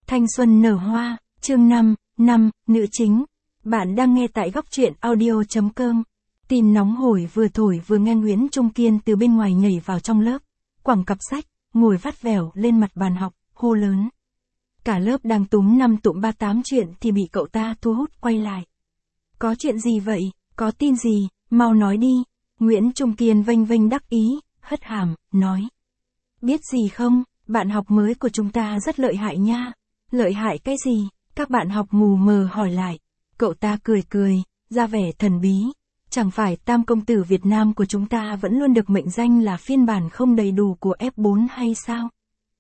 Thanh xuân nở hoa, chương 5, nữ chính. Bạn đang nghe tại góc truyện audio.com. Tin nóng hổi vừa thổi vừa nghe Nguyễn Trung Kiên từ bên ngoài nhảy vào trong lớp, quẳng cặp sách, ngồi vắt vẻo lên mặt bàn học, hô lớn. Cả lớp đang túm năm tụm ba tám chuyện thì bị cậu ta thu hút quay lại. Có chuyện gì vậy, có tin gì, mau nói đi. Nguyễn Trung Kiên vênh vênh đắc ý, hất hàm, nói. Biết gì không, bạn học mới của chúng ta rất lợi hại nha. Lợi hại cái gì? Các bạn học mù mờ hỏi lại. Cậu ta cười cười, ra vẻ thần bí. Chẳng phải Tam công tử Việt Nam của chúng ta vẫn luôn được mệnh danh là phiên bản không đầy đủ của F4 hay sao?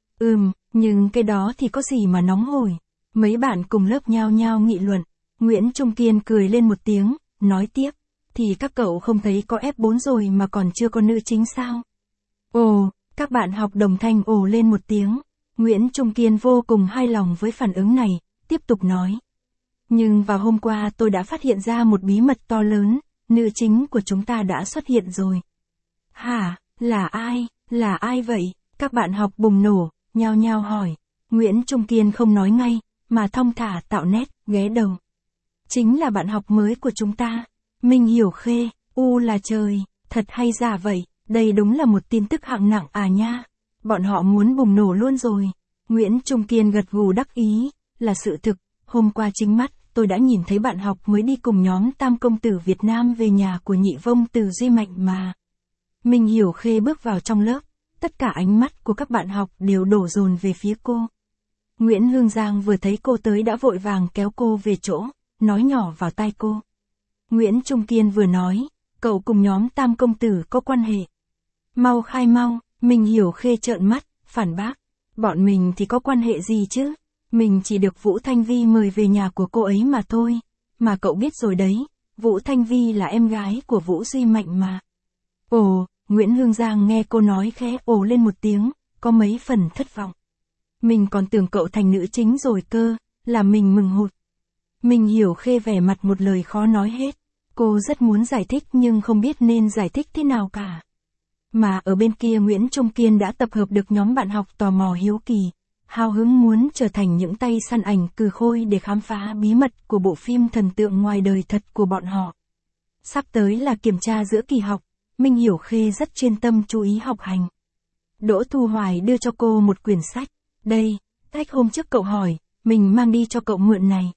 Nhưng cái đó thì có gì mà nóng hổi. Mấy bạn cùng lớp nhao nhao nghị luận. Nguyễn Trung Kiên cười lên một tiếng, nói tiếp. Thì các cậu không thấy có F4 rồi mà còn chưa có nữ chính sao? Ồ, các bạn học đồng thanh ồ lên một tiếng. Nguyễn Trung Kiên vô cùng hài lòng với phản ứng này, tiếp tục nói. Nhưng vào hôm qua tôi đã phát hiện ra một bí mật to lớn, nữ chính của chúng ta đã xuất hiện rồi. Hả, là ai vậy? Các bạn học bùng nổ, nhao nhao hỏi. Nguyễn Trung Kiên không nói ngay, mà thong thả tạo nét, ghé đầu. Chính là bạn học mới của chúng ta, Minh Hiểu Khê. Là trời, thật hay giả vậy, đây đúng là một tin tức hạng nặng à nha. Bọn họ muốn bùng nổ luôn rồi. Nguyễn Trung Kiên gật gù đắc ý, là sự thực, hôm qua chính mắt, tôi đã nhìn thấy bạn học mới đi cùng nhóm Tam công tử Việt Nam về nhà của nhị vông từ Duy Mạnh mà. Minh Hiểu Khê bước vào trong lớp, tất cả ánh mắt của các bạn học đều đổ dồn về phía cô. Nguyễn Hương Giang vừa thấy cô tới đã vội vàng kéo cô về chỗ, nói nhỏ vào tai cô. Nguyễn Trung Kiên vừa nói, cậu cùng nhóm Tam công tử có quan hệ. Mau khai mau. Minh Hiểu Khê trợn mắt, phản bác. Bọn mình thì có quan hệ gì chứ? Mình chỉ được Vũ Thanh Vi mời về nhà của cô ấy mà thôi. Mà cậu biết rồi đấy, Vũ Thanh Vi là em gái của Vũ Duy Mạnh mà. Ồ, Nguyễn Hương Giang nghe cô nói khẽ ồ lên một tiếng, có mấy phần thất vọng. Mình còn tưởng cậu thành nữ chính rồi cơ, là mình mừng hụt. Minh Hiểu Khê vẻ mặt một lời khó nói hết. Cô rất muốn giải thích nhưng không biết nên giải thích thế nào cả. Mà ở bên kia Nguyễn Trung Kiên đã tập hợp được nhóm bạn học tò mò hiếu kỳ, hào hứng muốn trở thành những tay săn ảnh cừ khôi để khám phá bí mật của bộ phim thần tượng ngoài đời thật của bọn họ. Sắp tới là kiểm tra giữa kỳ học, Minh Hiểu Khê rất chuyên tâm chú ý học hành. Đỗ Thu Hoài đưa cho cô một quyển sách. Đây, cách hôm trước cậu hỏi, mình mang đi cho cậu mượn này.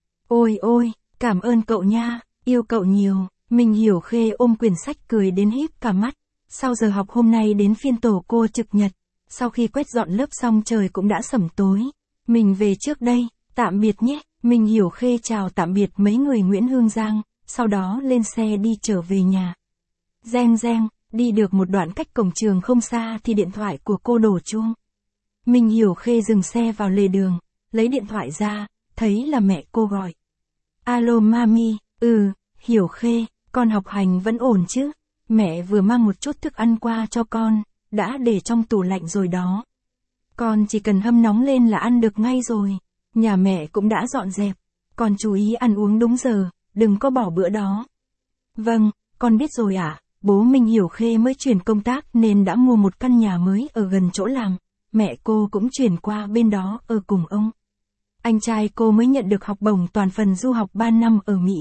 Ôi, cảm ơn cậu nha, yêu cậu nhiều. Minh Hiểu Khê ôm quyển sách cười đến híp cả mắt. Sau giờ học hôm nay đến phiên tổ cô trực nhật, sau khi quét dọn lớp xong trời cũng đã sẩm tối. Mình về trước đây, tạm biệt nhé. Minh Hiểu Khê chào tạm biệt mấy người Nguyễn Hương Giang, sau đó lên xe đi trở về nhà. Reng, đi được một đoạn cách cổng trường không xa thì điện thoại của cô đổ chuông. Minh Hiểu Khê dừng xe vào lề đường, lấy điện thoại ra, thấy là mẹ cô gọi. Alo mami, Hiểu Khê, con học hành vẫn ổn chứ? Mẹ vừa mang một chút thức ăn qua cho con, đã để trong tủ lạnh rồi đó. Con chỉ cần hâm nóng lên là ăn được ngay rồi. Nhà mẹ cũng đã dọn dẹp. Con chú ý ăn uống đúng giờ, đừng có bỏ bữa đó. Vâng, con biết rồi ạ. Bố Minh Hiểu Khê mới chuyển công tác nên đã mua một căn nhà mới ở gần chỗ làm. Mẹ cô cũng chuyển qua bên đó ở cùng ông. Anh trai cô mới nhận được học bổng toàn phần du học 3 năm ở Mỹ.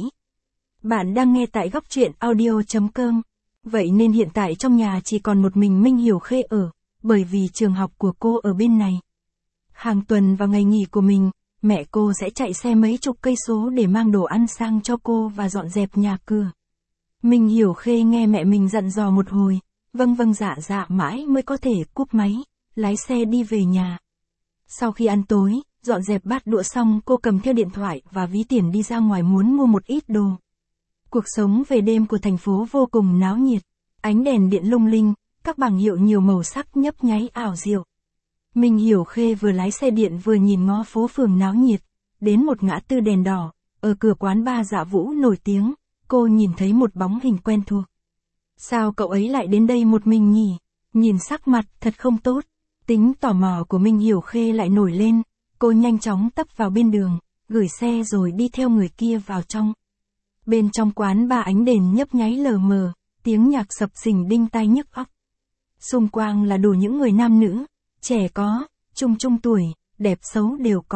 Bạn đang nghe tại góc truyện audio.com. Vậy nên hiện tại trong nhà chỉ còn một mình Minh Hiểu Khê ở, bởi vì trường học của cô ở bên này. Hàng tuần vào ngày nghỉ của mình, mẹ cô sẽ chạy xe mấy chục cây số để mang đồ ăn sang cho cô và dọn dẹp nhà cửa. Minh Hiểu Khê nghe mẹ mình dặn dò một hồi, vâng dạ mãi mới có thể cúp máy, lái xe đi về nhà. Sau khi ăn tối, dọn dẹp bát đũa xong cô cầm theo điện thoại và ví tiền đi ra ngoài muốn mua một ít đồ. Cuộc sống về đêm của thành phố vô cùng náo nhiệt, ánh đèn điện lung linh, các bảng hiệu nhiều màu sắc nhấp nháy ảo diệu. Minh Hiểu Khê vừa lái xe điện vừa nhìn ngó phố phường náo nhiệt, đến một ngã tư đèn đỏ, ở cửa quán bar Dạ Vũ nổi tiếng, cô nhìn thấy một bóng hình quen thuộc. Sao cậu ấy lại đến đây một mình nhỉ? Nhìn sắc mặt thật không tốt, tính tò mò của Minh Hiểu Khê lại nổi lên, cô nhanh chóng tấp vào bên đường, gửi xe rồi đi theo người kia vào trong. Bên trong quán ba ánh đèn nhấp nháy lờ mờ, tiếng nhạc sập sình đinh tai nhức óc. Xung quanh là đủ những người nam nữ, trẻ có, trung tuổi, đẹp xấu đều có.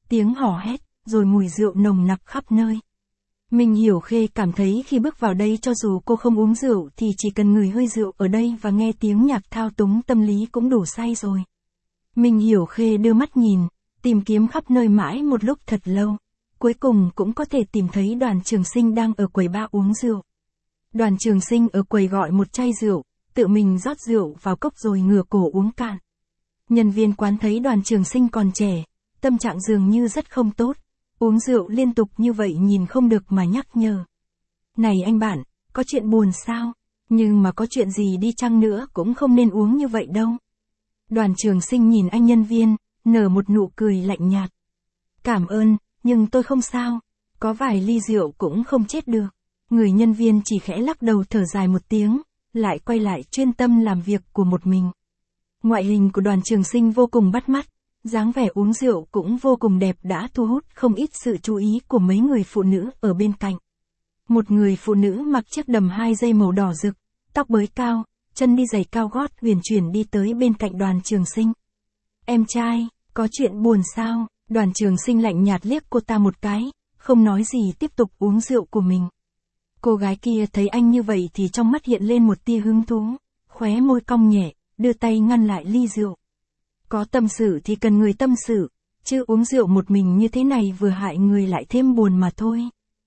tiếng hò hét, rồi mùi rượu nồng nặc khắp nơi. Minh Hiểu Khê cảm thấy khi bước vào đây cho dù cô không uống rượu thì chỉ cần ngửi hơi rượu ở đây và nghe tiếng nhạc thao túng tâm lý cũng đủ say rồi. Minh Hiểu Khê đưa mắt nhìn, tìm kiếm khắp nơi mãi một lúc thật lâu. Cuối cùng cũng có thể tìm thấy Đoàn Trường Sinh đang ở quầy bar uống rượu. Đoàn Trường Sinh ở quầy gọi một chai rượu, tự mình rót rượu vào cốc rồi ngửa cổ uống cạn. Nhân viên quán thấy Đoàn Trường Sinh còn trẻ, tâm trạng dường như rất không tốt. Uống rượu liên tục như vậy nhìn không được mà nhắc nhở. Này anh bạn, có chuyện buồn sao? Nhưng mà có chuyện gì đi chăng nữa cũng không nên uống như vậy đâu. Đoàn Trường Sinh nhìn anh nhân viên, nở một nụ cười lạnh nhạt. Cảm ơn, nhưng tôi không sao. Có vài ly rượu cũng không chết được. Người nhân viên chỉ khẽ lắc đầu thở dài một tiếng, lại quay lại chuyên tâm làm việc của một mình. Ngoại hình của Đoàn Trường Sinh vô cùng bắt mắt. Dáng vẻ uống rượu cũng vô cùng đẹp đã thu hút không ít sự chú ý của mấy người phụ nữ ở bên cạnh. Một người phụ nữ mặc chiếc đầm 2 dây màu đỏ rực, tóc bới cao, chân đi giày cao gót huyền chuyển đi tới bên cạnh Đoàn Trường Sinh. Em trai, có chuyện buồn sao? Đoàn Trường Sinh lạnh nhạt liếc cô ta một cái, không nói gì tiếp tục uống rượu của mình. Cô gái kia thấy anh như vậy thì trong mắt hiện lên một tia hứng thú, khóe môi cong nhẹ, đưa tay ngăn lại ly rượu. Có tâm sự thì cần người tâm sự, chứ uống rượu một mình như thế này vừa hại người lại thêm buồn mà thôi.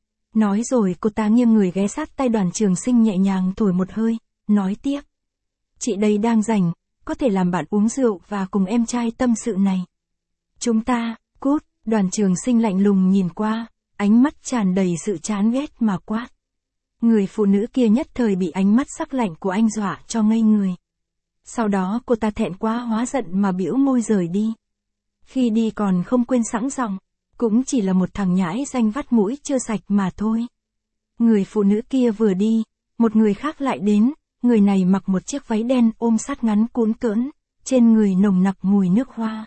Nói rồi cô ta nghiêng người ghé sát tay Đoàn Trường Sinh nhẹ nhàng thổi một hơi, nói tiếp. Chị đây đang rảnh, có thể làm bạn uống rượu và cùng em trai tâm sự này. Chúng ta, cút, Đoàn Trường Sinh lạnh lùng nhìn qua, ánh mắt tràn đầy sự chán ghét mà quát. Người phụ nữ kia nhất thời bị ánh mắt sắc lạnh của anh dọa cho ngây người. Sau đó cô ta thẹn quá hóa giận mà bĩu môi rời đi. Khi đi còn không quên sẵn giọng, cũng chỉ là một thằng nhãi danh vắt mũi chưa sạch mà thôi. Người phụ nữ kia vừa đi, một người khác lại đến, người này mặc một chiếc váy đen ôm sát ngắn cuốn cỡn, trên người nồng nặc mùi nước hoa.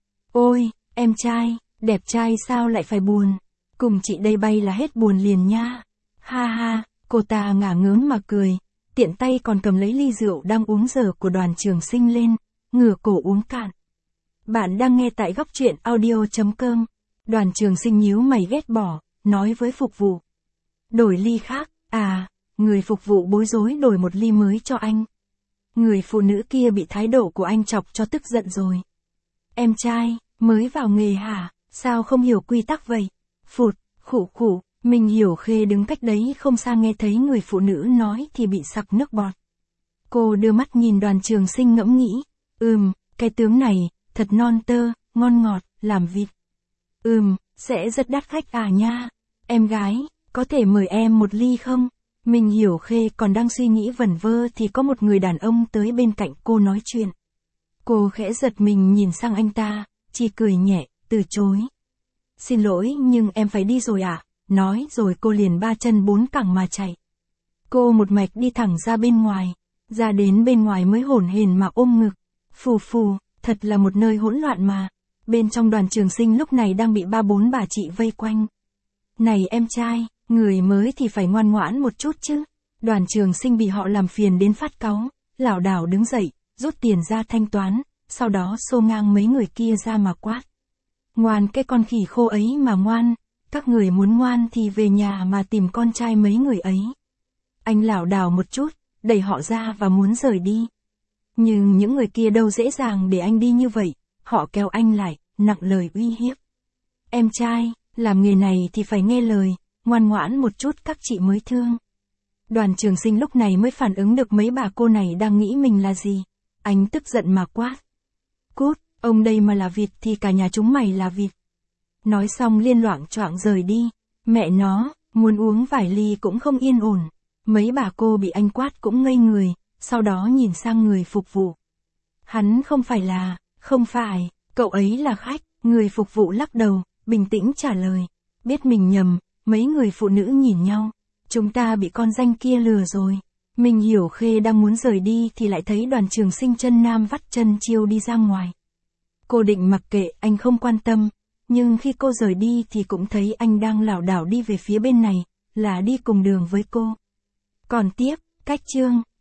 Ôi, em trai, đẹp trai sao lại phải buồn, cùng chị đây bay là hết buồn liền nha. Ha ha, cô ta ngả ngớn mà cười. Tiện tay còn cầm lấy ly rượu đang uống dở của Đoàn Trường Sinh lên, ngửa cổ uống cạn. Bạn đang nghe tại góc truyện audio.com. Đoàn Trường Sinh nhíu mày ghét bỏ, nói với phục vụ. Đổi ly khác, à, người phục vụ bối rối đổi một ly mới cho anh. Người phụ nữ kia bị thái độ của anh chọc cho tức giận rồi. Em trai, mới vào nghề hả, sao không hiểu quy tắc vậy? Phụt, khụ khụ. Minh Hiểu Khê đứng cách đấy không xa nghe thấy người phụ nữ nói thì bị sặc nước bọt. Cô đưa mắt nhìn Đoàn Trường Sinh ngẫm nghĩ. Cái tướng này, thật non tơ, ngon ngọt, làm vịt. Sẽ rất đắt khách à nha. Em gái, có thể mời em một ly không? Minh Hiểu Khê còn đang suy nghĩ vẩn vơ thì có một người đàn ông tới bên cạnh cô nói chuyện. Cô khẽ giật mình nhìn sang anh ta, chỉ cười nhẹ, từ chối. Xin lỗi nhưng em phải đi rồi ạ. Nói rồi cô liền 3 chân 4 cẳng mà chạy. Cô một mạch đi thẳng ra bên ngoài. Ra đến bên ngoài mới hổn hển mà ôm ngực. Phù phù, thật là một nơi hỗn loạn mà. Bên trong Đoàn Trường Sinh lúc này đang bị 3-4 bà chị vây quanh. Này em trai, người mới thì phải ngoan ngoãn một chút chứ. Đoàn Trường Sinh bị họ làm phiền đến phát cáu, lảo đảo đứng dậy, rút tiền ra thanh toán, sau đó xô ngang mấy người kia ra mà quát. Ngoan cái con khỉ khô ấy mà ngoan. Các người muốn ngoan thì về nhà mà tìm con trai mấy người ấy. Anh lảo đảo một chút, đẩy họ ra và muốn rời đi. Nhưng những người kia đâu dễ dàng để anh đi như vậy, họ kéo anh lại, nặng lời uy hiếp. Em trai, làm nghề này thì phải nghe lời, ngoan ngoãn một chút các chị mới thương. Đoàn Trường Sinh lúc này mới phản ứng được mấy bà cô này đang nghĩ mình là gì. Anh tức giận mà quát. Cút, ông đây mà là vịt thì cả nhà chúng mày là vịt. Nói xong liên loạng choạng rời đi. Mẹ nó, muốn uống vài ly cũng không yên ổn. Mấy bà cô bị anh quát cũng ngây người, sau đó nhìn sang người phục vụ. Hắn không phải, cậu ấy là khách. Người phục vụ lắc đầu, bình tĩnh trả lời. Biết mình nhầm, mấy người phụ nữ nhìn nhau. Chúng ta bị con danh kia lừa rồi. Minh Hiểu Khê đang muốn rời đi thì lại thấy Đoàn Trường Sinh chân nam vắt chân chiêu đi ra ngoài. Cô định mặc kệ anh không quan tâm. Nhưng khi cô rời đi thì cũng thấy anh đang lảo đảo đi về phía bên này, là đi cùng đường với cô. Còn tiếp, cách chương.